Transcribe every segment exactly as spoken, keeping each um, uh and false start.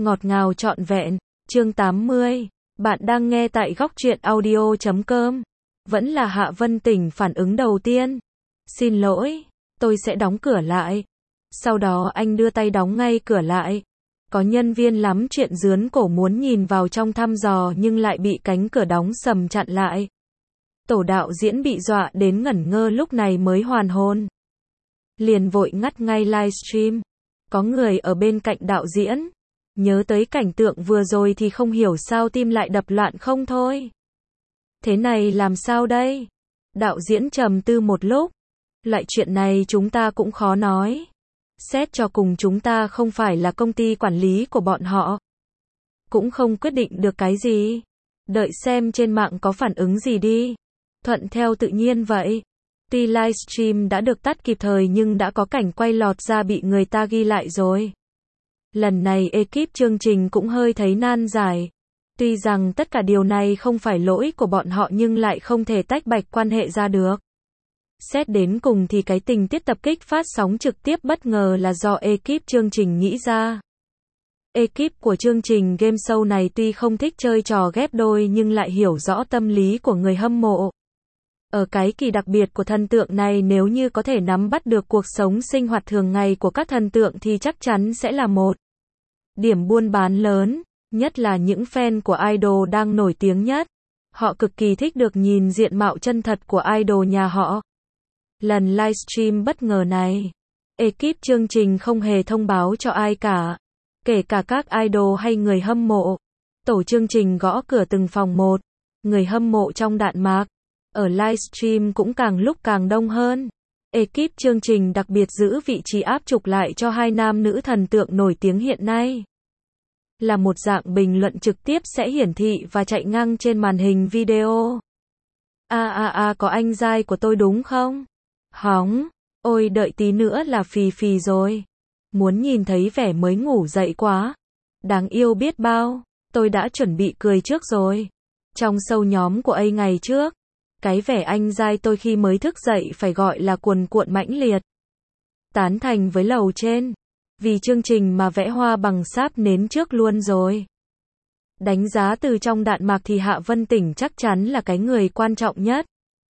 Ngọt ngào trọn vẹn, chương tám mươi. Bạn đang nghe tại góc truyện audio chấm com. Vẫn là Hạ Vân Tỉnh phản ứng đầu tiên. Xin lỗi, tôi sẽ đóng cửa lại. Sau đó anh đưa tay đóng ngay cửa lại. Có nhân viên lắm chuyện rướn cổ muốn nhìn vào trong thăm dò nhưng lại bị cánh cửa đóng sầm chặn lại. Tổ đạo diễn bị dọa đến ngẩn ngơ lúc này mới hoàn hồn. Liền vội ngắt ngay livestream. Có người ở bên cạnh đạo diễn. Nhớ tới cảnh tượng vừa rồi thì không hiểu sao tim lại đập loạn không thôi. Thế này làm sao đây? Đạo diễn trầm tư một lúc. Loại chuyện này chúng ta cũng khó nói. Xét cho cùng chúng ta không phải là công ty quản lý của bọn họ. Cũng không quyết định được cái gì. Đợi xem trên mạng có phản ứng gì đi. Thuận theo tự nhiên vậy. Tuy livestream đã được tắt kịp thời nhưng đã có cảnh quay lọt ra bị người ta ghi lại rồi. Lần này ekip chương trình cũng hơi thấy nan giải. Tuy rằng tất cả điều này không phải lỗi của bọn họ nhưng lại không thể tách bạch quan hệ ra được. Xét đến cùng thì cái tình tiết tập kích phát sóng trực tiếp bất ngờ là do ekip chương trình nghĩ ra. Ekip của chương trình game show này tuy không thích chơi trò ghép đôi nhưng lại hiểu rõ tâm lý của người hâm mộ. Ở cái kỳ đặc biệt của thần tượng này nếu như có thể nắm bắt được cuộc sống sinh hoạt thường ngày của các thần tượng thì chắc chắn sẽ là một điểm buôn bán lớn, nhất là những fan của idol đang nổi tiếng nhất. Họ cực kỳ thích được nhìn diện mạo chân thật của idol nhà họ. Lần livestream bất ngờ này, ekip chương trình không hề thông báo cho ai cả, kể cả các idol hay người hâm mộ. Tổ chương trình gõ cửa từng phòng một, người hâm mộ trong đạn mạc. Ở livestream cũng càng lúc càng đông hơn. Ekip chương trình đặc biệt giữ vị trí áp trục lại cho hai nam nữ thần tượng nổi tiếng hiện nay. Là một dạng bình luận trực tiếp sẽ hiển thị và chạy ngang trên màn hình video. A a a có anh giai của tôi đúng không? Hóng, ôi đợi tí nữa là phì phì rồi. Muốn nhìn thấy vẻ mới ngủ dậy quá. Đáng yêu biết bao, tôi đã chuẩn bị cười trước rồi. Trong show nhóm của A ngày trước. Cái vẻ anh giai tôi khi mới thức dậy phải gọi là cuồn cuộn mãnh liệt. Tán thành với lầu trên. Vì chương trình mà vẽ hoa bằng sáp nến trước luôn rồi. Đánh giá từ trong đạn mạc thì Hạ Vân Tỉnh chắc chắn là cái người quan trọng nhất.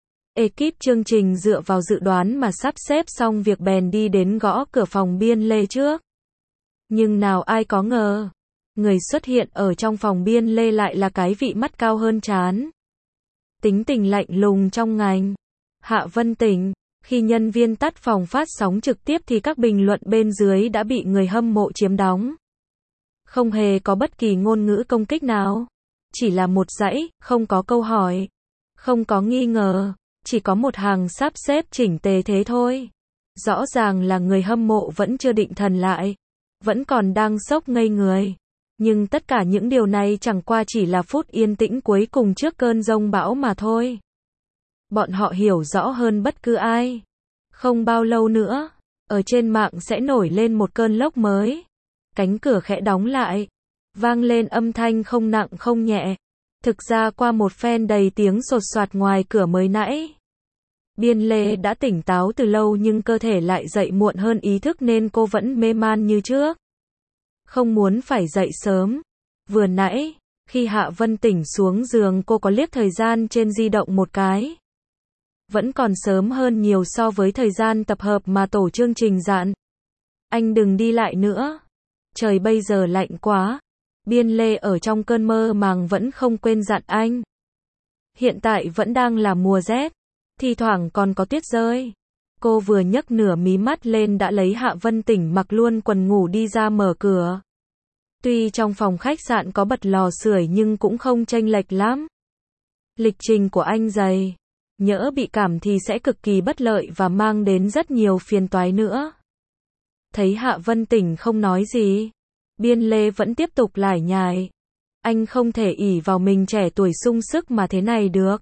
Ekip chương trình dựa vào dự đoán mà sắp xếp xong việc bèn đi đến gõ cửa phòng Biên Lê trước. Nhưng nào ai có ngờ. Người xuất hiện ở trong phòng Biên Lê lại là cái vị mắt cao hơn trán. Tính tình lạnh lùng trong ngành. Hạ Vân Tỉnh, khi nhân viên tắt phòng phát sóng trực tiếp thì các bình luận bên dưới đã bị người hâm mộ chiếm đóng. Không hề có bất kỳ ngôn ngữ công kích nào. Chỉ là một dãy, không có câu hỏi. Không có nghi ngờ, chỉ có một hàng sắp xếp chỉnh tề thế thôi. Rõ ràng là người hâm mộ vẫn chưa định thần lại. Vẫn còn đang sốc ngây người. Nhưng tất cả những điều này chẳng qua chỉ là phút yên tĩnh cuối cùng trước cơn giông bão mà thôi. Bọn họ hiểu rõ hơn bất cứ ai. Không bao lâu nữa, ở trên mạng sẽ nổi lên một cơn lốc mới. Cánh cửa khẽ đóng lại. Vang lên âm thanh không nặng không nhẹ. Thực ra qua một phen đầy tiếng sột soạt ngoài cửa mới nãy. Biên Lê đã tỉnh táo từ lâu nhưng cơ thể lại dậy muộn hơn ý thức nên cô vẫn mê man như trước. Không muốn phải dậy sớm. Vừa nãy, khi Hạ Vân Tỉnh xuống giường cô có liếc thời gian trên di động một cái. Vẫn còn sớm hơn nhiều so với thời gian tập hợp mà tổ chương trình dặn. Anh đừng đi lại nữa. Trời bây giờ lạnh quá. Biên Lê ở trong cơn mơ màng vẫn không quên dặn anh. Hiện tại vẫn đang là mùa rét. Thi thoảng còn có tuyết rơi. Cô vừa nhấc nửa mí mắt lên đã lấy Hạ Vân Tỉnh mặc luôn quần ngủ đi ra mở cửa. Tuy trong phòng khách sạn có bật lò sưởi nhưng cũng không chênh lệch lắm. Lịch trình của anh dày. Nhỡ bị cảm thì sẽ cực kỳ bất lợi và mang đến rất nhiều phiền toái nữa. Thấy Hạ Vân Tỉnh không nói gì. Biên Lê vẫn tiếp tục lải nhải. Anh không thể ỷ vào mình trẻ tuổi sung sức mà thế này được.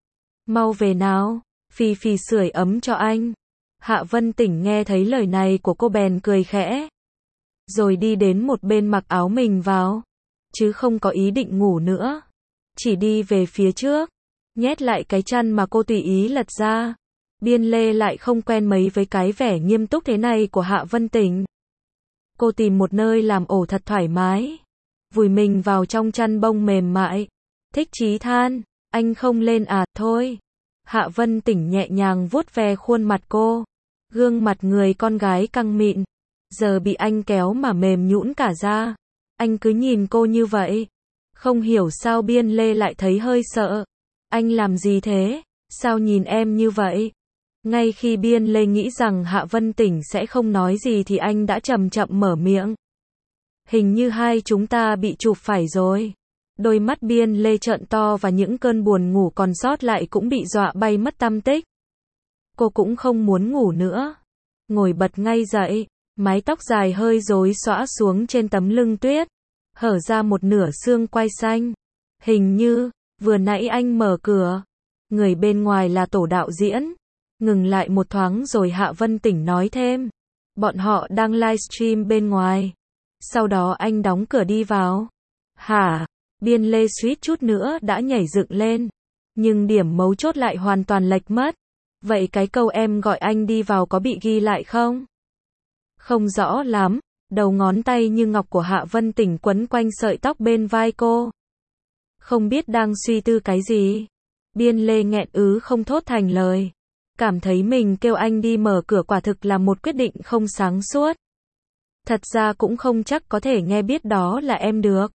Mau về nào, phì phì sưởi ấm cho anh. Hạ Vân Tỉnh nghe thấy lời này của cô bèn cười khẽ. Rồi đi đến một bên mặc áo mình vào. Chứ không có ý định ngủ nữa. Chỉ đi về phía trước. Nhét lại cái chăn mà cô tùy ý lật ra. Biên Lê lại không quen mấy với cái vẻ nghiêm túc thế này của Hạ Vân Tỉnh. Cô tìm một nơi làm ổ thật thoải mái. vùi mình vào trong chăn bông mềm mại. Thích Chí than, anh không lên à, thôi. Hạ Vân Tỉnh nhẹ nhàng vuốt ve khuôn mặt cô. Gương mặt người con gái căng mịn, giờ bị anh kéo mà mềm nhũn cả ra. Anh cứ nhìn cô như vậy. Không hiểu sao Biên Lê lại thấy hơi sợ. Anh làm gì thế? Sao nhìn em như vậy? Ngay khi Biên Lê nghĩ rằng Hạ Vân Tỉnh sẽ không nói gì thì anh đã chậm chậm mở miệng. Hình như hai chúng ta bị chụp phải rồi. Đôi mắt Biên Lê trợn to và những cơn buồn ngủ còn sót lại cũng bị dọa bay mất tăm tích. Cô cũng không muốn ngủ nữa. Ngồi bật ngay dậy, mái tóc dài hơi rối xõa xuống trên tấm lưng tuyết, hở ra một nửa xương quai xanh. Hình như, vừa nãy anh mở cửa. Người bên ngoài là tổ đạo diễn. Ngừng lại một thoáng rồi Hạ Vân Tỉnh nói thêm. Bọn họ đang livestream bên ngoài. Sau đó anh đóng cửa đi vào. Hả? Biên Lê suýt chút nữa đã nhảy dựng lên. Nhưng điểm mấu chốt lại hoàn toàn lệch mất. Vậy cái câu em gọi anh đi vào có bị ghi lại không? Không rõ lắm. Đầu ngón tay như ngọc của Hạ Vân Tỉnh quấn quanh sợi tóc bên vai cô. Không biết đang suy tư cái gì. Biên Lê nghẹn ứ không thốt thành lời. Cảm thấy mình kêu anh đi mở cửa quả thực là một quyết định không sáng suốt. Thật ra cũng không chắc có thể nghe biết đó là em được.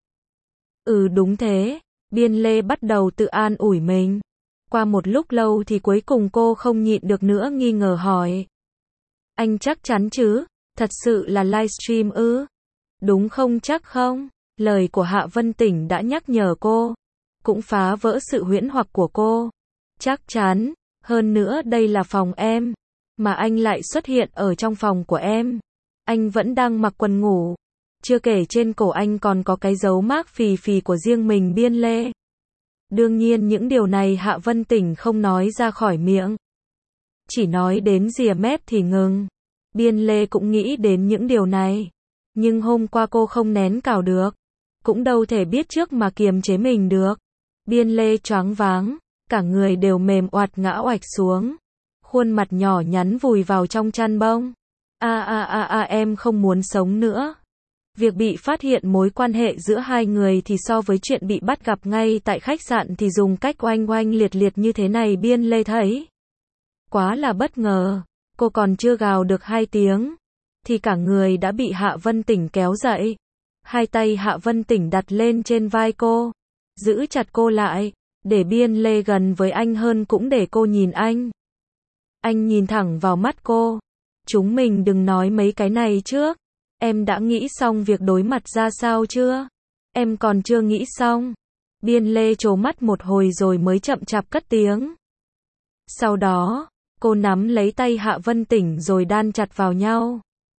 Ừ đúng thế. Biên Lê bắt đầu tự an ủi mình. Qua một lúc lâu thì cuối cùng cô không nhịn được nữa nghi ngờ hỏi. Anh chắc chắn chứ? Thật sự là livestream ư? Đúng không chắc không? Lời của Hạ Vân Tỉnh đã nhắc nhở cô. Cũng phá vỡ sự huyễn hoặc của cô. Chắc chắn. Hơn nữa đây là phòng em. Mà anh lại xuất hiện ở trong phòng của em. Anh vẫn đang mặc quần ngủ. Chưa kể trên cổ anh còn có cái dấu mác phì phì của riêng mình Biên Lê. Đương nhiên những điều này Hạ Vân Tỉnh không nói ra khỏi miệng. Chỉ nói đến rìa mép thì ngừng. Biên Lê cũng nghĩ đến những điều này. Nhưng hôm qua cô không nén cào được. Cũng đâu thể biết trước mà kiềm chế mình được. Biên Lê choáng váng. Cả người đều mềm oạt ngã oạch xuống. Khuôn mặt nhỏ nhắn vùi vào trong chăn bông. A a a a em không muốn sống nữa. Việc bị phát hiện mối quan hệ giữa hai người thì so với chuyện bị bắt gặp ngay tại khách sạn thì dùng cách oanh oanh liệt liệt như thế này Biên Lê thấy. Quá là bất ngờ. Cô còn chưa gào được hai tiếng. Thì cả người đã bị Hạ Vân Tỉnh kéo dậy. Hai tay Hạ Vân Tỉnh đặt lên trên vai cô. Giữ chặt cô lại. Để Biên Lê gần với anh hơn cũng để cô nhìn anh. Anh nhìn thẳng vào mắt cô. Chúng mình đừng nói mấy cái này trước. Em đã nghĩ xong việc đối mặt ra sao chưa? Em còn chưa nghĩ xong. Biên Lê trố mắt một hồi rồi mới chậm chạp cất tiếng. Sau đó, cô nắm lấy tay Hạ Vân Tỉnh rồi đan chặt vào nhau.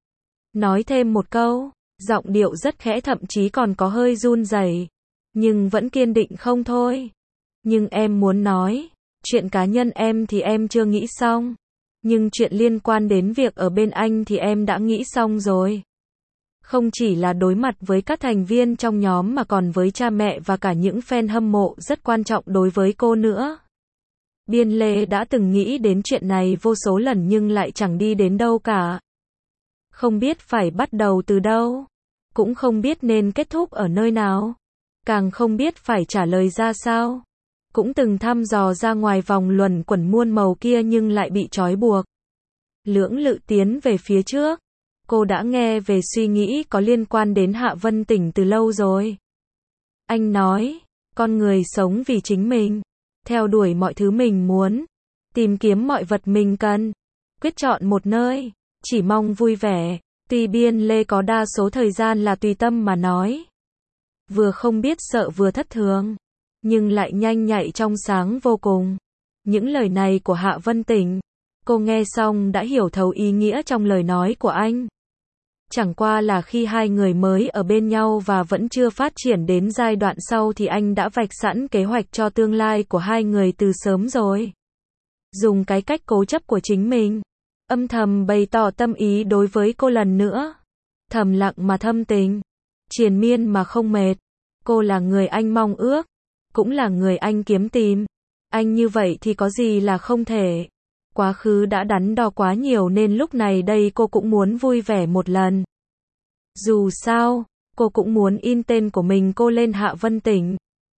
Nói thêm một câu, giọng điệu rất khẽ thậm chí còn có hơi run rẩy, nhưng vẫn kiên định không thôi. Nhưng em muốn nói, chuyện cá nhân em thì em chưa nghĩ xong. Nhưng chuyện liên quan đến việc ở bên anh thì em đã nghĩ xong rồi. Không chỉ là đối mặt với các thành viên trong nhóm mà còn với cha mẹ và cả những fan hâm mộ rất quan trọng đối với cô nữa. Biên Lê đã từng nghĩ đến chuyện này vô số lần nhưng lại chẳng đi đến đâu cả. Không biết phải bắt đầu từ đâu. Cũng không biết nên kết thúc ở nơi nào. Càng không biết phải trả lời ra sao. Cũng từng thăm dò ra ngoài vòng luẩn quẩn muôn màu kia nhưng lại bị trói buộc. Lưỡng lự tiến về phía trước. Cô đã nghe về suy nghĩ có liên quan đến Hạ Vân Tỉnh từ lâu rồi. Anh nói, con người sống vì chính mình, theo đuổi mọi thứ mình muốn, tìm kiếm mọi vật mình cần, quyết chọn một nơi, chỉ mong vui vẻ. Tuy Biên Lê có đa số thời gian là tùy tâm mà nói. Vừa không biết sợ vừa thất thường, nhưng lại nhanh nhạy trong sáng vô cùng. Những lời này của Hạ Vân Tỉnh, cô nghe xong đã hiểu thấu ý nghĩa trong lời nói của anh. Chẳng qua là khi hai người mới ở bên nhau và vẫn chưa phát triển đến giai đoạn sau thì anh đã vạch sẵn kế hoạch cho tương lai của hai người từ sớm rồi. Dùng cái cách cố chấp của chính mình, âm thầm bày tỏ tâm ý đối với cô lần nữa. Thầm lặng mà thâm tình, triền miên mà không mệt. Cô là người anh mong ước, cũng là người anh kiếm tìm. Anh như vậy thì có gì là không thể. Quá khứ đã đắn đo quá nhiều nên lúc này đây cô cũng muốn vui vẻ một lần. Dù sao, Cô cũng muốn in tên của mình cô lên Hạ Vân Tĩnh.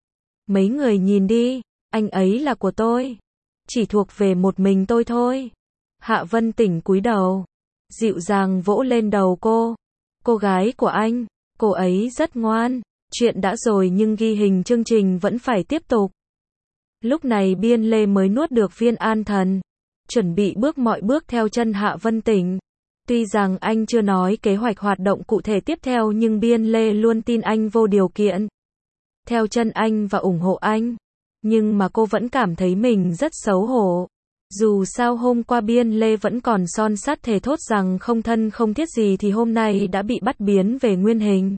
Mấy người nhìn đi, anh ấy là của tôi. Chỉ thuộc về một mình tôi thôi. Hạ Vân Tĩnh cúi đầu, dịu dàng vỗ lên đầu cô. Cô gái của anh, cô ấy rất ngoan. Chuyện đã rồi nhưng ghi hình chương trình vẫn phải tiếp tục. Lúc này Biên Lê mới nuốt được viên an thần, chuẩn bị bước mọi bước theo chân Hạ Vân Tĩnh. Tuy rằng anh chưa nói kế hoạch hoạt động cụ thể tiếp theo nhưng Biên Lê luôn tin anh vô điều kiện. Theo chân anh và ủng hộ anh. Nhưng mà cô vẫn cảm thấy mình rất xấu hổ. Dù sao hôm qua Biên Lê vẫn còn son sắt thề thốt rằng không thân không thiết gì thì hôm nay đã bị bắt biến về nguyên hình.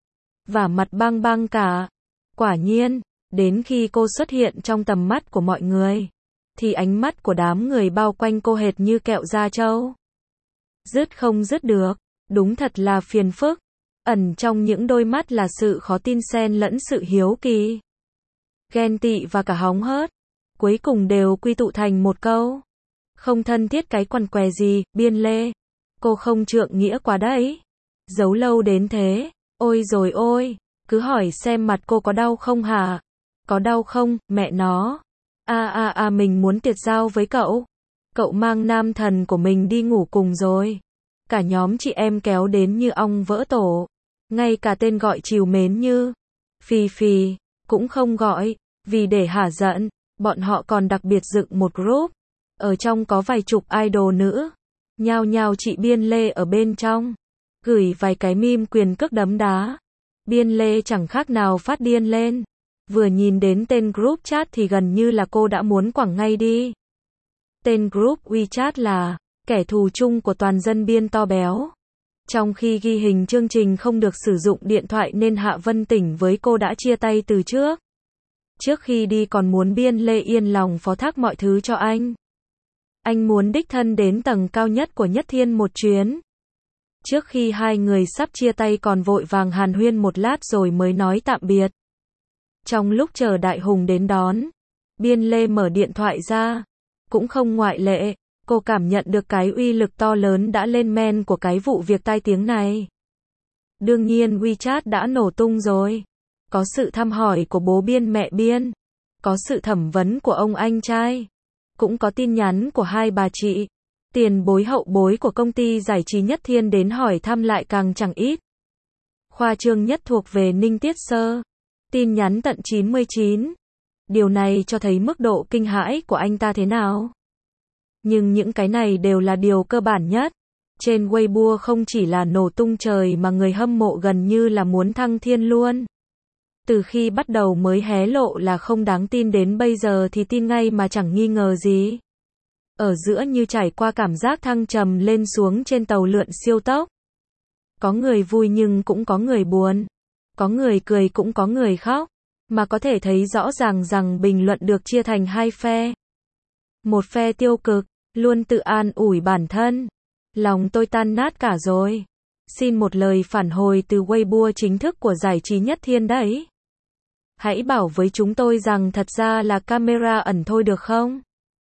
Và mặt băng băng cả. Quả nhiên, đến khi cô xuất hiện trong tầm mắt của mọi người, thì ánh mắt của đám người bao quanh cô hệt như kẹo da trâu. Dứt không dứt được, đúng thật là phiền phức. Ẩn trong những đôi mắt là sự khó tin xen lẫn sự hiếu kỳ, ghen tị và cả hóng hớt. Cuối cùng đều quy tụ thành một câu. Không thân thiết cái quằn què gì, Biên Lê. Cô không trượng nghĩa quá đấy. Giấu lâu đến thế. Ôi rồi ôi, cứ hỏi xem mặt cô có đau không hả? Có đau không, mẹ nó. À à à mình muốn tiệt giao với cậu. Cậu mang nam thần của mình đi ngủ cùng rồi. Cả nhóm chị em kéo đến như ong vỡ tổ. Ngay cả tên gọi trìu mến như Phì Phì cũng không gọi, vì để hả giận, bọn họ còn đặc biệt dựng một group. Ở trong có vài chục idol nữ. Nhao nhao chị Biên Lê ở bên trong. Gửi vài cái meme quyền cước đấm đá. Biên Lê chẳng khác nào phát điên lên. Vừa nhìn đến tên group chat thì gần như là cô đã muốn quẳng ngay đi. Tên group WeChat là kẻ thù chung của toàn dân Biên to béo. Trong khi ghi hình chương trình không được sử dụng điện thoại nên Hạ Vân Tĩnh với cô đã chia tay từ trước. Trước khi đi còn muốn Biên Lê yên lòng phó thác mọi thứ cho anh. Anh muốn đích thân đến tầng cao nhất của Nhất Thiên một chuyến. Trước khi hai người sắp chia tay còn vội vàng hàn huyên một lát rồi mới nói tạm biệt. Trong lúc chờ Đại Hùng đến đón, Biên Lê mở điện thoại ra. Cũng không ngoại lệ, cô cảm nhận được cái uy lực to lớn đã lên men của cái vụ việc tai tiếng này. Đương nhiên WeChat đã nổ tung rồi. Có sự thăm hỏi của bố Biên mẹ Biên. Có sự thẩm vấn của ông anh trai. Cũng có tin nhắn của hai bà chị. Tiền bối hậu bối của công ty giải trí Nhất Thiên đến hỏi thăm lại càng chẳng ít. Khoa trương nhất thuộc về Ninh Tiết Sơ. Tin nhắn tận chín mươi chín. Điều này cho thấy mức độ kinh hãi của anh ta thế nào. Nhưng những cái này đều là điều cơ bản nhất. Trên Weibo không chỉ là nổ tung trời mà người hâm mộ gần như là muốn thăng thiên luôn. Từ khi bắt đầu mới hé lộ là không đáng tin đến bây giờ thì tin ngay mà chẳng nghi ngờ gì. Ở giữa như trải qua cảm giác thăng trầm lên xuống trên tàu lượn siêu tốc. Có người vui nhưng cũng có người buồn. Có người cười cũng có người khóc. Mà có thể thấy rõ ràng rằng bình luận được chia thành hai phe. Một phe tiêu cực, luôn tự an ủi bản thân. Lòng tôi tan nát cả rồi. Xin một lời phản hồi từ Weibo chính thức của giải trí Nhất Thiên đấy. Hãy bảo với chúng tôi rằng thật ra là camera ẩn thôi được không?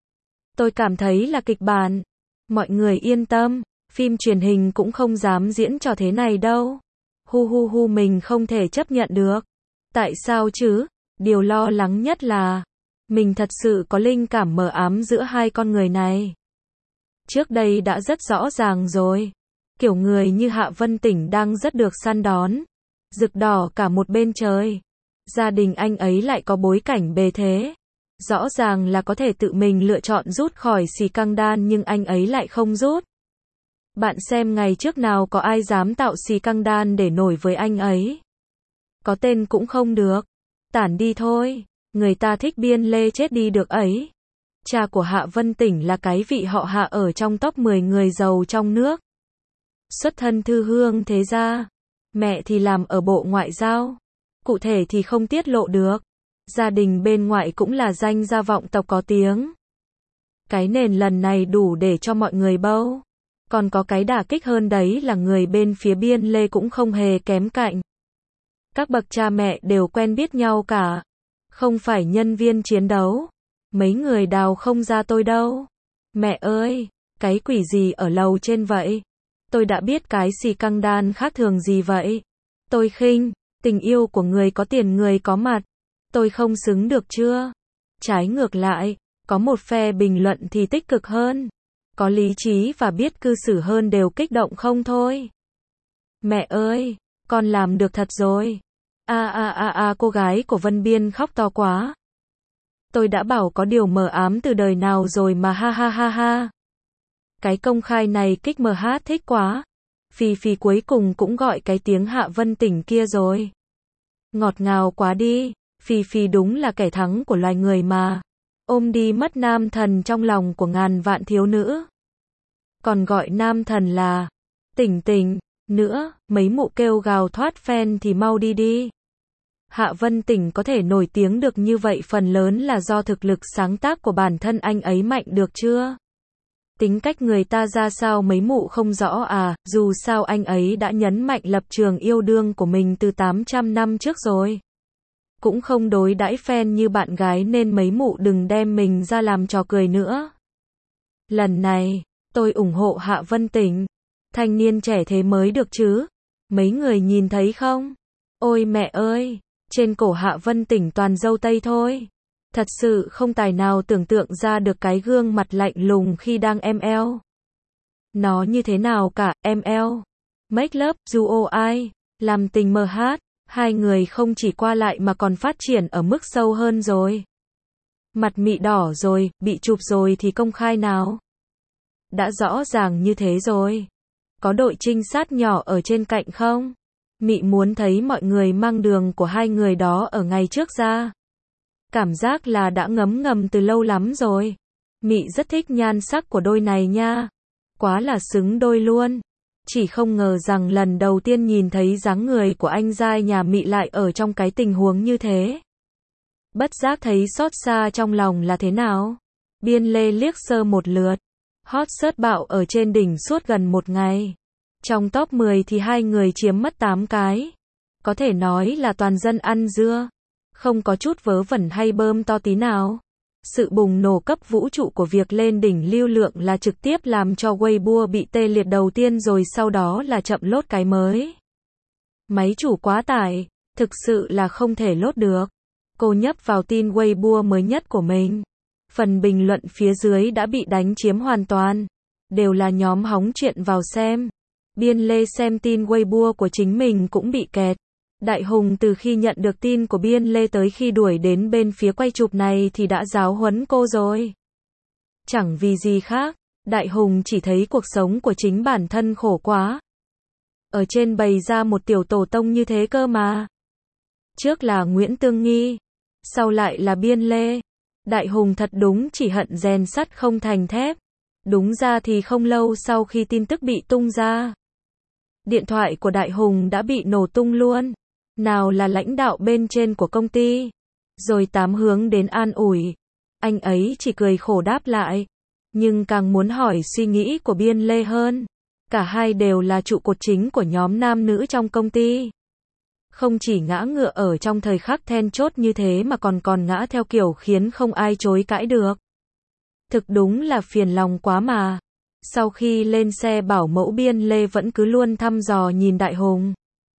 Tôi cảm thấy là kịch bản. Mọi người yên tâm, phim truyền hình cũng không dám diễn trò thế này đâu. Hu hu hu mình không thể chấp nhận được. Tại sao chứ? Điều lo lắng nhất là mình thật sự có linh cảm mờ ám giữa hai con người này. Trước đây đã rất rõ ràng rồi. Kiểu người như Hạ Vân Tĩnh đang rất được săn đón. Rực đỏ cả một bên trời. Gia đình anh ấy lại có bối cảnh bề thế. Rõ ràng là có thể tự mình lựa chọn rút khỏi xì căng đan nhưng anh ấy lại không rút. Bạn xem ngày trước nào có ai dám tạo xì căng đan để nổi với anh ấy. Có tên cũng không được. Tản đi thôi. Người ta thích Biên Lê chết đi được ấy. Cha của Hạ Vân Tĩnh là cái vị họ Hạ ở trong top mười người giàu trong nước. Xuất thân thư hương thế gia. Mẹ thì làm ở Bộ Ngoại giao. Cụ thể thì không tiết lộ được. Gia đình bên ngoại cũng là danh gia vọng tộc có tiếng. Cái nền lần này đủ để cho mọi người bâu. Còn có cái đả kích hơn đấy là người bên phía Biên Lê cũng không hề kém cạnh. Các bậc cha mẹ đều quen biết nhau cả. Không phải nhân viên chiến đấu. Mấy người đào không ra tôi đâu. Mẹ ơi, cái quỷ gì ở lầu trên vậy? Tôi đã biết cái xì căng đan khác thường gì vậy? Tôi khinh, tình yêu của người có tiền người có mặt. Tôi không xứng được chưa? Trái ngược lại, có một phe bình luận thì tích cực hơn. Có lý trí và biết cư xử hơn đều kích động không thôi. Mẹ ơi, con làm được thật rồi. A a a a cô gái của Vân Biên khóc to quá. Tôi đã bảo có điều mờ ám từ đời nào rồi mà ha ha ha ha. Cái công khai này kích mờ hát thích quá. Phi Phi cuối cùng cũng gọi cái tiếng Hạ Vân Tỉnh kia rồi. Ngọt ngào quá đi, Phi Phi đúng là kẻ thắng của loài người mà. Ôm đi mất nam thần trong lòng của ngàn vạn thiếu nữ. Còn gọi nam thần là Tỉnh Tỉnh, nữa, mấy mụ kêu gào thoát fan thì mau đi đi. Hạ Vân Tỉnh có thể nổi tiếng được như vậy phần lớn là do thực lực sáng tác của bản thân anh ấy mạnh được chưa? Tính cách người ta ra sao mấy mụ không rõ à, dù sao anh ấy đã nhấn mạnh lập trường yêu đương của mình từ tám trăm năm trước rồi. Cũng không đối đãi fan như bạn gái nên mấy mụ đừng đem mình ra làm trò cười nữa. Lần này, tôi ủng hộ Hạ Vân Tỉnh. Thanh niên trẻ thế mới được chứ. Mấy người nhìn thấy không? Ôi mẹ ơi, trên cổ Hạ Vân Tỉnh toàn râu tây thôi. Thật sự không tài nào tưởng tượng ra được cái gương mặt lạnh lùng khi đang em eo. Nó như thế nào cả, em eo. Make love, duo ai, làm tình mờ hát, hai người không chỉ qua lại mà còn phát triển ở mức sâu hơn rồi. Mặt mị đỏ rồi, bị chụp rồi thì công khai nào. Đã rõ ràng như thế rồi. Có đội trinh sát nhỏ ở trên cạnh không? Mị muốn thấy mọi người mang đường của hai người đó ở ngày trước ra. Cảm giác là đã ngấm ngầm từ lâu lắm rồi. Mị rất thích nhan sắc của đôi này nha. Quá là xứng đôi luôn. Chỉ không ngờ rằng lần đầu tiên nhìn thấy dáng người của anh giai nhà Mị lại ở trong cái tình huống như thế. Bất giác thấy xót xa trong lòng là thế nào? Biên Lê liếc sơ một lượt. Hot search bạo ở trên đỉnh suốt gần một ngày. Trong top mười thì hai người chiếm mất tám cái. Có thể nói là toàn dân ăn dưa. Không có chút vớ vẩn hay bơm to tí nào. Sự bùng nổ cấp vũ trụ của việc lên đỉnh lưu lượng là trực tiếp làm cho Weibo bị tê liệt đầu tiên rồi sau đó là chậm lốt cái mới. Máy chủ quá tải, thực sự là không thể lốt được. Cô nhấp vào tin Weibo mới nhất của mình. Phần bình luận phía dưới đã bị đánh chiếm hoàn toàn. Đều là nhóm hóng chuyện vào xem. Biên Lê xem tin Weibo của chính mình cũng bị kẹt. Đại Hùng từ khi nhận được tin của Biên Lê tới khi đuổi đến bên phía quay chụp này thì đã giáo huấn cô rồi. Chẳng vì gì khác, Đại Hùng chỉ thấy cuộc sống của chính bản thân khổ quá. Ở trên bày ra một tiểu tổ tông như thế cơ mà. Trước là Nguyễn Tương Nghi, sau lại là Biên Lê. Đại Hùng thật đúng chỉ hận rèn sắt không thành thép. Đúng ra thì không lâu sau khi tin tức bị tung ra, điện thoại của Đại Hùng đã bị nổ tung luôn. Nào là lãnh đạo bên trên của công ty, rồi tám hướng đến an ủi. Anh ấy chỉ cười khổ đáp lại, nhưng càng muốn hỏi suy nghĩ của Biên Lê hơn. Cả hai đều là trụ cột chính của nhóm nam nữ trong công ty. Không chỉ ngã ngựa ở trong thời khắc then chốt như thế mà còn còn ngã theo kiểu khiến không ai chối cãi được. Thực đúng là phiền lòng quá mà. Sau khi lên xe bảo mẫu Biên Lê vẫn cứ luôn thăm dò nhìn Đại Hùng.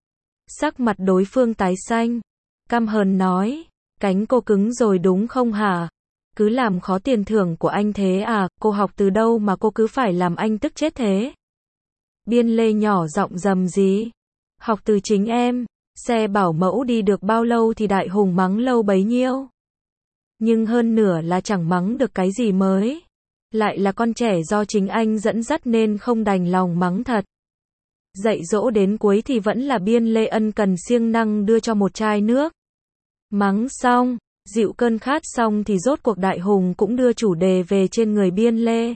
Sắc mặt đối phương tái xanh. Căm hờn nói, cánh cô cứng rồi đúng không hả? Cứ làm khó tiền thưởng của anh thế à, cô học từ đâu mà cô cứ phải làm anh tức chết thế? Biên Lê nhỏ giọng rầm rì. Học từ chính em. Xe bảo mẫu đi được bao lâu thì Đại Hùng mắng lâu bấy nhiêu. Nhưng hơn nửa là chẳng mắng được cái gì mới. Lại là con trẻ do chính anh dẫn dắt nên không đành lòng mắng thật. Dạy dỗ đến cuối thì vẫn là Biên Lê ân cần siêng năng đưa cho một chai nước. Mắng xong, dịu cơn khát xong thì rốt cuộc Đại Hùng cũng đưa chủ đề về trên người Biên Lê.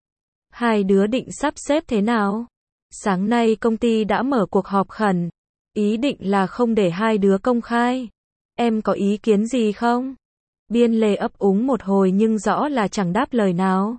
Hai đứa định sắp xếp thế nào? Sáng nay công ty đã mở cuộc họp khẩn. Ý định là không để hai đứa công khai. Em có ý kiến gì không? Biên Lê ấp úng một hồi nhưng rõ là chẳng đáp lời nào.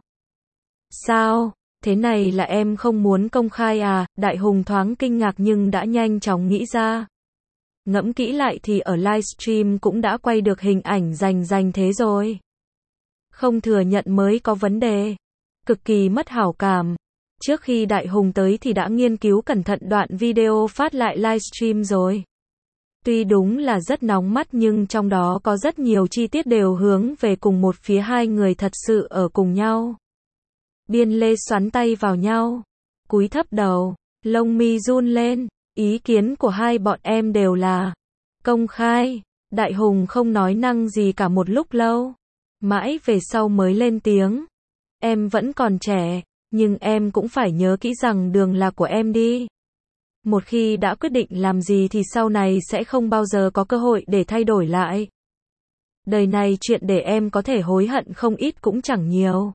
Sao? Thế này là em không muốn công khai à? Đại Hùng thoáng kinh ngạc nhưng đã nhanh chóng nghĩ ra. Ngẫm kỹ lại thì ở livestream cũng đã quay được hình ảnh rành rành thế rồi. Không thừa nhận mới có vấn đề. Cực kỳ mất hảo cảm. Trước khi Đại Hùng tới thì đã nghiên cứu cẩn thận đoạn video phát lại livestream rồi. Tuy đúng là rất nóng mắt nhưng trong đó có rất nhiều chi tiết đều hướng về cùng một phía, hai người thật sự ở cùng nhau. Biên Lê xoắn tay vào nhau, cúi thấp đầu, lông mi run lên, ý kiến của hai bọn em đều là công khai. Đại Hùng không nói năng gì cả một lúc lâu, mãi về sau mới lên tiếng. Em vẫn còn trẻ, nhưng em cũng phải nhớ kỹ rằng đường là của em đi. Một khi đã quyết định làm gì thì sau này sẽ không bao giờ có cơ hội để thay đổi lại. Đời này chuyện để em có thể hối hận không ít cũng chẳng nhiều.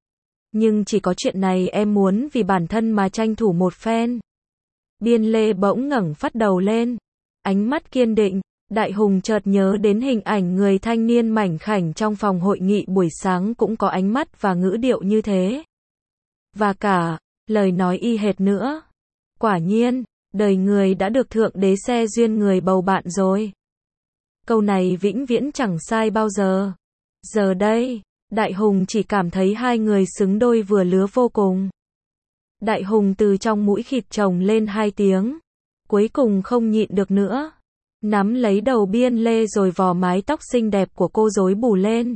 Nhưng chỉ có chuyện này em muốn vì bản thân mà tranh thủ một phen. Biên Lê bỗng ngẩng phát đầu lên, ánh mắt kiên định. Đại Hùng chợt nhớ đến hình ảnh người thanh niên mảnh khảnh trong phòng hội nghị buổi sáng cũng có ánh mắt và ngữ điệu như thế. Và cả, lời nói y hệt nữa. Quả nhiên, đời người đã được Thượng Đế xe duyên người bầu bạn rồi. Câu này vĩnh viễn chẳng sai bao giờ. Giờ đây, Đại Hùng chỉ cảm thấy hai người xứng đôi vừa lứa vô cùng. Đại Hùng từ trong mũi khịt chồng lên hai tiếng. Cuối cùng không nhịn được nữa. Nắm lấy đầu Biên Lê rồi vò mái tóc xinh đẹp của cô rối bù lên.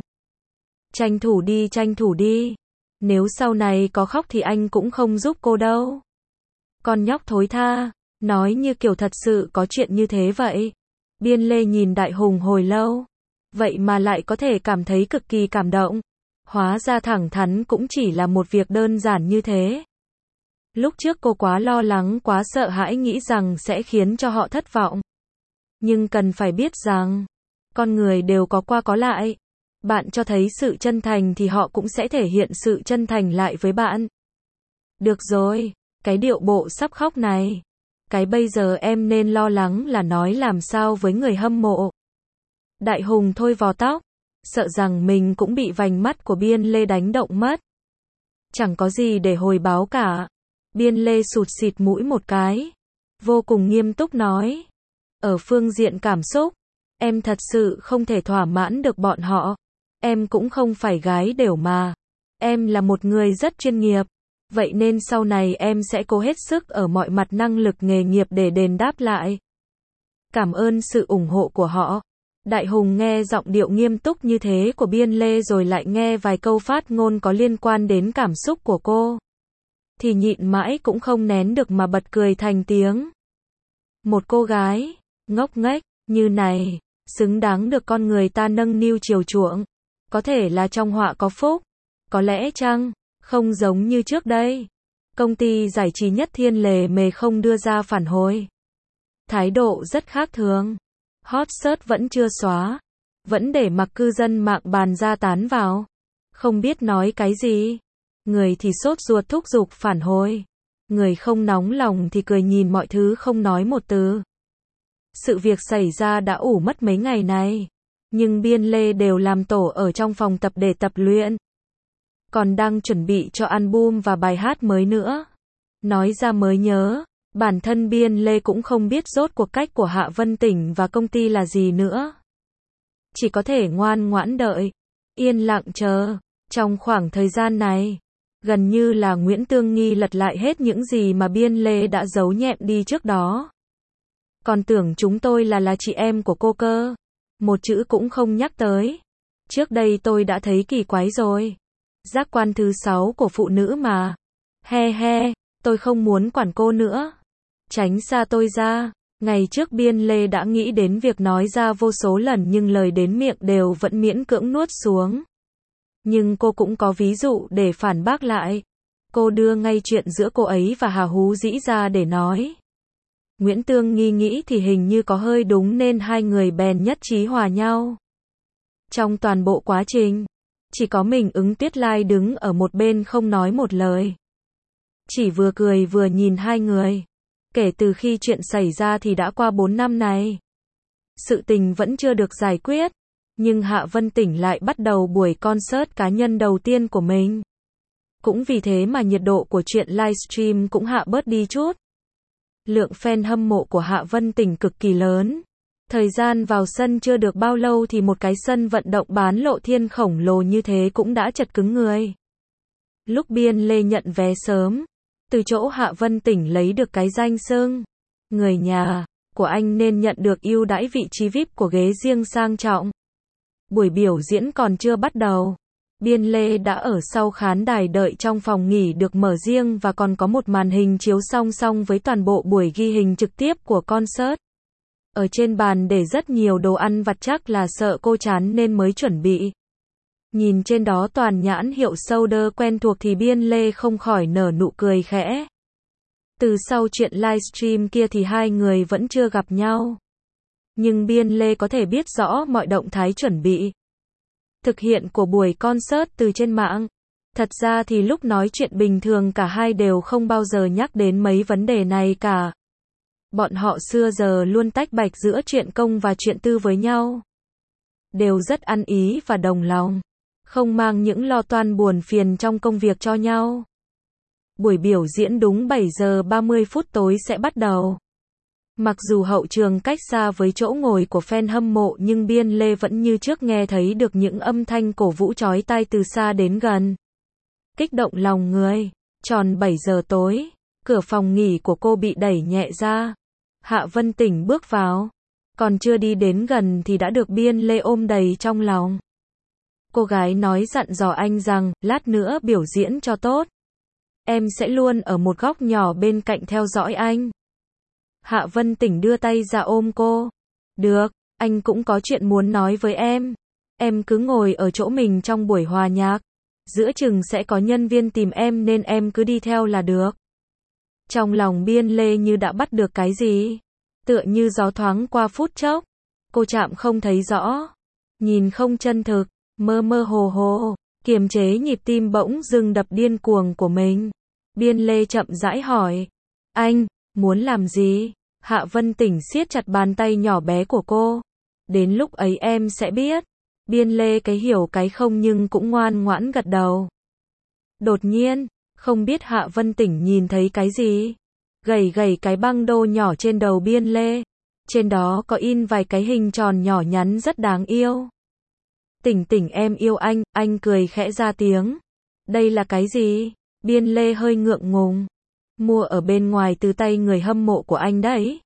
Tranh thủ đi, tranh thủ đi. Nếu sau này có khóc thì anh cũng không giúp cô đâu. Con nhóc thối tha, nói như kiểu thật sự có chuyện như thế vậy. Biên Lê nhìn Đại Hùng hồi lâu. Vậy mà lại có thể cảm thấy cực kỳ cảm động. Hóa ra thẳng thắn cũng chỉ là một việc đơn giản như thế. Lúc trước cô quá lo lắng, quá sợ hãi nghĩ rằng sẽ khiến cho họ thất vọng. Nhưng cần phải biết rằng, con người đều có qua có lại. Bạn cho thấy sự chân thành thì họ cũng sẽ thể hiện sự chân thành lại với bạn. Được rồi, cái điệu bộ sắp khóc này. Cái bây giờ em nên lo lắng là nói làm sao với người hâm mộ. Đại Hùng thôi vò tóc, sợ rằng mình cũng bị vành mắt của Biên Lê đánh động mất. Chẳng có gì để hồi báo cả. Biên Lê sụt xịt mũi một cái, vô cùng nghiêm túc nói. Ở phương diện cảm xúc, em thật sự không thể thỏa mãn được bọn họ. Em cũng không phải gái đểu mà. Em là một người rất chuyên nghiệp. Vậy nên sau này em sẽ cố hết sức ở mọi mặt năng lực nghề nghiệp để đền đáp lại. Cảm ơn sự ủng hộ của họ. Đại Hùng nghe giọng điệu nghiêm túc như thế của Biên Lê rồi lại nghe vài câu phát ngôn có liên quan đến cảm xúc của cô. Thì nhịn mãi cũng không nén được mà bật cười thành tiếng. Một cô gái ngốc nghếch như này, xứng đáng được con người ta nâng niu chiều chuộng. Có thể là trong họa có phúc. Có lẽ chăng, không giống như trước đây. Công ty giải trí Nhất Thiên lề mề không đưa ra phản hồi. Thái độ rất khác thường. Hot search vẫn chưa xóa. Vẫn để mặc cư dân mạng bàn ra tán vào. Không biết nói cái gì. Người thì sốt ruột thúc giục phản hồi. Người không nóng lòng thì cười nhìn mọi thứ không nói một từ. Sự việc xảy ra đã ủ mất mấy ngày này. Nhưng Biên Lê đều làm tổ ở trong phòng tập để tập luyện. Còn đang chuẩn bị cho album và bài hát mới nữa. Nói ra mới nhớ, bản thân Biên Lê cũng không biết rốt cuộc cách của Hạ Vân Tỉnh và công ty là gì nữa. Chỉ có thể ngoan ngoãn đợi, yên lặng chờ. Trong khoảng thời gian này, gần như là Nguyễn Tương Nghi lật lại hết những gì mà Biên Lê đã giấu nhẹm đi trước đó. Còn tưởng chúng tôi là là chị em của cô cơ. Một chữ cũng không nhắc tới. Trước đây tôi đã thấy kỳ quái rồi. Giác quan thứ sáu của phụ nữ mà. He he, tôi không muốn quản cô nữa. Tránh xa tôi ra. Ngày trước Biên Lê đã nghĩ đến việc nói ra vô số lần nhưng lời đến miệng đều vẫn miễn cưỡng nuốt xuống. Nhưng cô cũng có ví dụ để phản bác lại. Cô đưa ngay chuyện giữa cô ấy và Hà Hú Dĩ ra để nói. Nguyễn Tương Nghi nghĩ thì hình như có hơi đúng nên hai người bèn nhất trí hòa nhau. Trong toàn bộ quá trình, chỉ có mình Ứng Tuyết Lai đứng ở một bên không nói một lời. Chỉ vừa cười vừa nhìn hai người. Kể từ khi chuyện xảy ra thì đã qua bốn năm này. Sự tình vẫn chưa được giải quyết. Nhưng Hạ Vân Tỉnh lại bắt đầu buổi concert cá nhân đầu tiên của mình. Cũng vì thế mà nhiệt độ của chuyện livestream cũng hạ bớt đi chút. Lượng fan hâm mộ của Hạ Vân Tỉnh cực kỳ lớn. Thời gian vào sân chưa được bao lâu thì một cái sân vận động bán lộ thiên khổng lồ như thế cũng đã chật cứng người. Lúc Biên Lê nhận vé sớm, từ chỗ Hạ Vân Tỉnh lấy được cái danh xưng người nhà của anh nên nhận được ưu đãi vị trí vi ai pi của ghế riêng sang trọng. Buổi biểu diễn còn chưa bắt đầu, Biên Lê đã ở sau khán đài đợi trong phòng nghỉ được mở riêng và còn có một màn hình chiếu song song với toàn bộ buổi ghi hình trực tiếp của concert. Ở trên bàn để rất nhiều đồ ăn vặt, chắc là sợ cô chán nên mới chuẩn bị. Nhìn trên đó toàn nhãn hiệu soda quen thuộc thì Biên Lê không khỏi nở nụ cười khẽ. Từ sau chuyện livestream kia thì hai người vẫn chưa gặp nhau. Nhưng Biên Lê có thể biết rõ mọi động thái chuẩn bị thực hiện của buổi concert từ trên mạng. Thật ra thì lúc nói chuyện bình thường cả hai đều không bao giờ nhắc đến mấy vấn đề này cả. Bọn họ xưa giờ luôn tách bạch giữa chuyện công và chuyện tư với nhau. Đều rất ăn ý và đồng lòng, không mang những lo toan buồn phiền trong công việc cho nhau. Buổi biểu diễn đúng bảy giờ ba mươi phút tối sẽ bắt đầu. Mặc dù hậu trường cách xa với chỗ ngồi của fan hâm mộ nhưng Biên Lê vẫn như trước nghe thấy được những âm thanh cổ vũ chói tai từ xa đến gần. Kích động lòng người. Tròn bảy giờ tối, cửa phòng nghỉ của cô bị đẩy nhẹ ra. Hạ Vân Tỉnh bước vào. Còn chưa đi đến gần thì đã được Biên Lê ôm đầy trong lòng. Cô gái nói dặn dò anh rằng, lát nữa biểu diễn cho tốt. Em sẽ luôn ở một góc nhỏ bên cạnh theo dõi anh. Hạ Vân Tỉnh đưa tay ra ôm cô. Được, anh cũng có chuyện muốn nói với em. Em cứ ngồi ở chỗ mình trong buổi hòa nhạc. Giữa chừng sẽ có nhân viên tìm em nên em cứ đi theo là được. Trong lòng Biên Lê như đã bắt được cái gì. Tựa như gió thoáng qua phút chốc. Cô chạm không thấy rõ. Nhìn không chân thực. Mơ mơ hồ hồ. Kiềm chế nhịp tim bỗng dưng đập điên cuồng của mình. Biên Lê chậm rãi hỏi. Anh, muốn làm gì? Hạ Vân Tỉnh siết chặt bàn tay nhỏ bé của cô. Đến lúc ấy em sẽ biết. Biên Lê cái hiểu cái không nhưng cũng ngoan ngoãn gật đầu. Đột nhiên, không biết Hạ Vân Tỉnh nhìn thấy cái gì. Gầy gầy cái băng đô nhỏ trên đầu Biên Lê. Trên đó có in vài cái hình tròn nhỏ nhắn rất đáng yêu. Tỉnh Tỉnh em yêu anh, anh cười khẽ ra tiếng. Đây là cái gì? Biên Lê hơi ngượng ngùng. Mua ở bên ngoài từ tay người hâm mộ của anh đấy.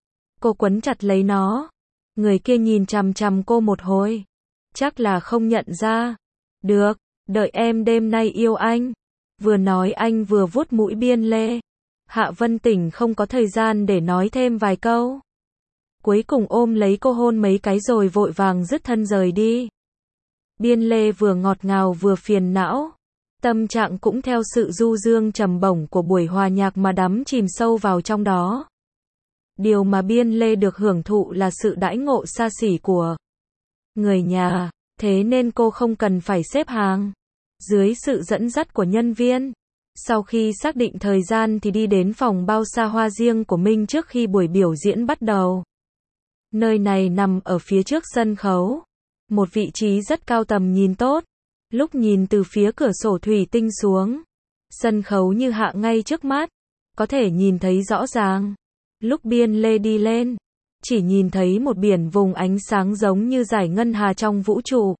Cô quấn chặt lấy nó. Người kia nhìn chằm chằm cô một hồi. Chắc là không nhận ra. Được, đợi em đêm nay yêu anh. Vừa nói anh vừa vuốt mũi Biên Lê. Hạ Vân Tỉnh không có thời gian để nói thêm vài câu. Cuối cùng ôm lấy cô hôn mấy cái rồi vội vàng dứt thân rời đi. Biên Lê vừa ngọt ngào vừa phiền não. Tâm trạng cũng theo sự du dương trầm bổng của buổi hòa nhạc mà đắm chìm sâu vào trong đó. Điều mà Biên Lê được hưởng thụ là sự đãi ngộ xa xỉ của người nhà, thế nên cô không cần phải xếp hàng. Dưới sự dẫn dắt của nhân viên, sau khi xác định thời gian thì đi đến phòng bao xa hoa riêng của mình trước khi buổi biểu diễn bắt đầu. Nơi này nằm ở phía trước sân khấu, một vị trí rất cao tầm nhìn tốt. Lúc nhìn từ phía cửa sổ thủy tinh xuống, sân khấu như hạ ngay trước mắt, có thể nhìn thấy rõ ràng. Lúc Biên Lê đi lên, chỉ nhìn thấy một biển vùng ánh sáng giống như dải ngân hà trong vũ trụ.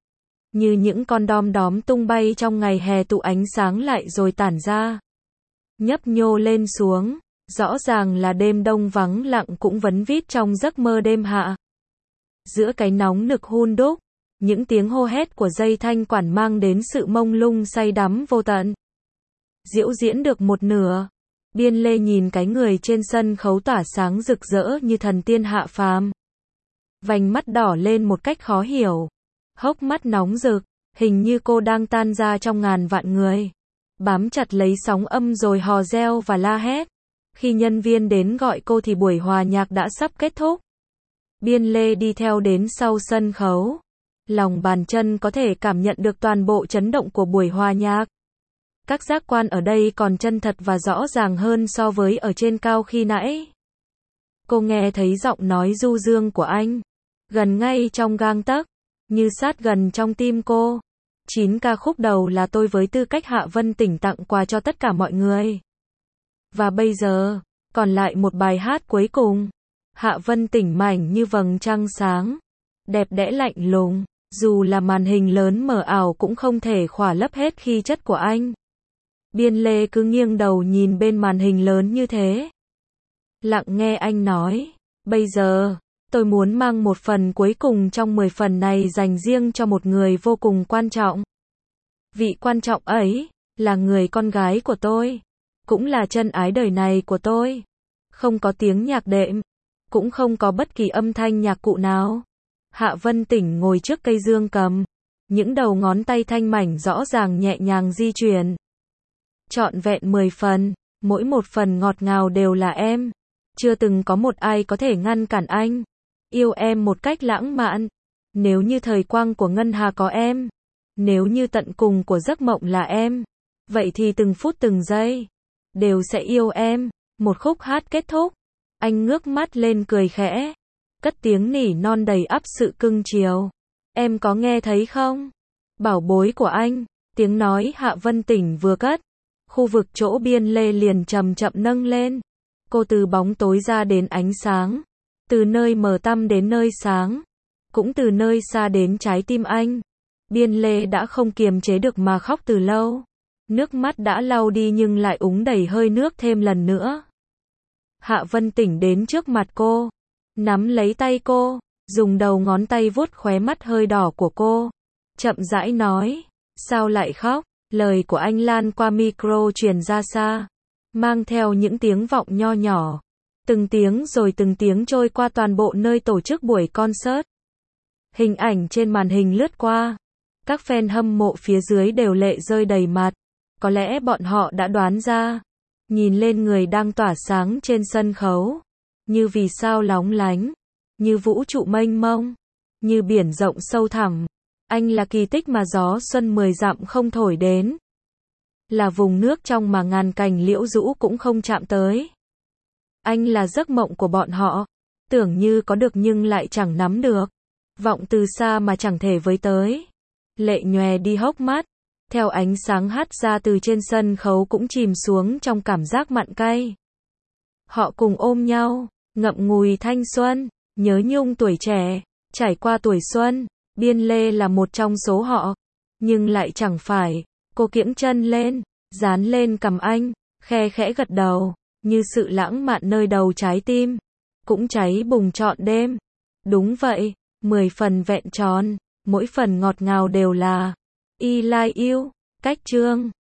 Như những con đom đóm tung bay trong ngày hè tụ ánh sáng lại rồi tản ra. Nhấp nhô lên xuống, rõ ràng là đêm đông vắng lặng cũng vấn vít trong giấc mơ đêm hạ. Giữa cái nóng nực hun đúc, những tiếng hô hét của dây thanh quản mang đến sự mông lung say đắm vô tận. Diễu diễn được một nửa, Biên Lê nhìn cái người trên sân khấu tỏa sáng rực rỡ như thần tiên hạ phàm. Vành mắt đỏ lên một cách khó hiểu, hốc mắt nóng rực, hình như cô đang tan ra trong ngàn vạn người. Bám chặt lấy sóng âm rồi hò reo và la hét. Khi nhân viên đến gọi cô thì buổi hòa nhạc đã sắp kết thúc. Biên Lê đi theo đến sau sân khấu. Lòng bàn chân có thể cảm nhận được toàn bộ chấn động của buổi hòa nhạc. Các giác quan ở đây còn chân thật và rõ ràng hơn so với ở trên cao khi nãy. Cô nghe thấy giọng nói du dương của anh, gần ngay trong gang tấc, như sát gần trong tim cô. Chín ca khúc đầu là tôi với tư cách Hạ Vân Tỉnh tặng quà cho tất cả mọi người. Và bây giờ, còn lại một bài hát cuối cùng. Hạ Vân Tỉnh mảnh như vầng trăng sáng, đẹp đẽ lạnh lùng. Dù là màn hình lớn mờ ảo cũng không thể khỏa lấp hết khí chất của anh. Biên Lê cứ nghiêng đầu nhìn bên màn hình lớn như thế. Lặng nghe anh nói, bây giờ, tôi muốn mang một phần cuối cùng trong mười phần này dành riêng cho một người vô cùng quan trọng. Vị quan trọng ấy, là người con gái của tôi, cũng là chân ái đời này của tôi. Không có tiếng nhạc đệm, cũng không có bất kỳ âm thanh nhạc cụ nào. Hạ Vân Tĩnh ngồi trước cây dương cầm, những đầu ngón tay thanh mảnh rõ ràng nhẹ nhàng di chuyển. Trọn vẹn mười phần, mỗi một phần ngọt ngào đều là em. Chưa từng có một ai có thể ngăn cản anh yêu em một cách lãng mạn. Nếu như thời quang của ngân hà có em, nếu như tận cùng của giấc mộng là em, vậy thì từng phút từng giây đều sẽ yêu em. Một khúc hát kết thúc, anh ngước mắt lên cười khẽ, cất tiếng nỉ non đầy ắp sự cưng chiều. Em có nghe thấy không? Bảo bối của anh. Tiếng nói Hạ Vân Tĩnh vừa cất, khu vực chỗ Biên Lê liền chậm chậm nâng lên. Cô từ bóng tối ra đến ánh sáng, từ nơi mờ tăm đến nơi sáng, cũng từ nơi xa đến trái tim anh. Biên Lê đã không kiềm chế được mà khóc từ lâu. Nước mắt đã lau đi nhưng lại úng đầy hơi nước thêm lần nữa. Hạ Vân Tĩnh đến trước mặt cô, nắm lấy tay cô, dùng đầu ngón tay vuốt khóe mắt hơi đỏ của cô. Chậm rãi nói, sao lại khóc? Lời của anh lan qua micro truyền ra xa, mang theo những tiếng vọng nho nhỏ. Từng tiếng rồi từng tiếng trôi qua toàn bộ nơi tổ chức buổi concert. Hình ảnh trên màn hình lướt qua. Các fan hâm mộ phía dưới đều lệ rơi đầy mặt. Có lẽ bọn họ đã đoán ra. Nhìn lên người đang tỏa sáng trên sân khấu. Như vì sao lóng lánh. Như vũ trụ mênh mông. Như biển rộng sâu thẳm. Anh là kỳ tích mà gió xuân mười dặm không thổi đến. Là vùng nước trong mà ngàn cành liễu rũ cũng không chạm tới. Anh là giấc mộng của bọn họ. Tưởng như có được nhưng lại chẳng nắm được. Vọng từ xa mà chẳng thể với tới. Lệ nhòe đi hốc mắt. Theo ánh sáng hắt ra từ trên sân khấu cũng chìm xuống trong cảm giác mặn cay. Họ cùng ôm nhau, ngậm ngùi thanh xuân, nhớ nhung tuổi trẻ, trải qua tuổi xuân. Biên Lê là một trong số họ. Nhưng lại chẳng phải. Cô kiễng chân lên, dán lên cằm anh, khe khẽ gật đầu. Như sự lãng mạn nơi đầu trái tim, cũng cháy bùng trọn đêm. Đúng vậy, mười phần vẹn tròn, mỗi phần ngọt ngào đều là I like you. Cách chương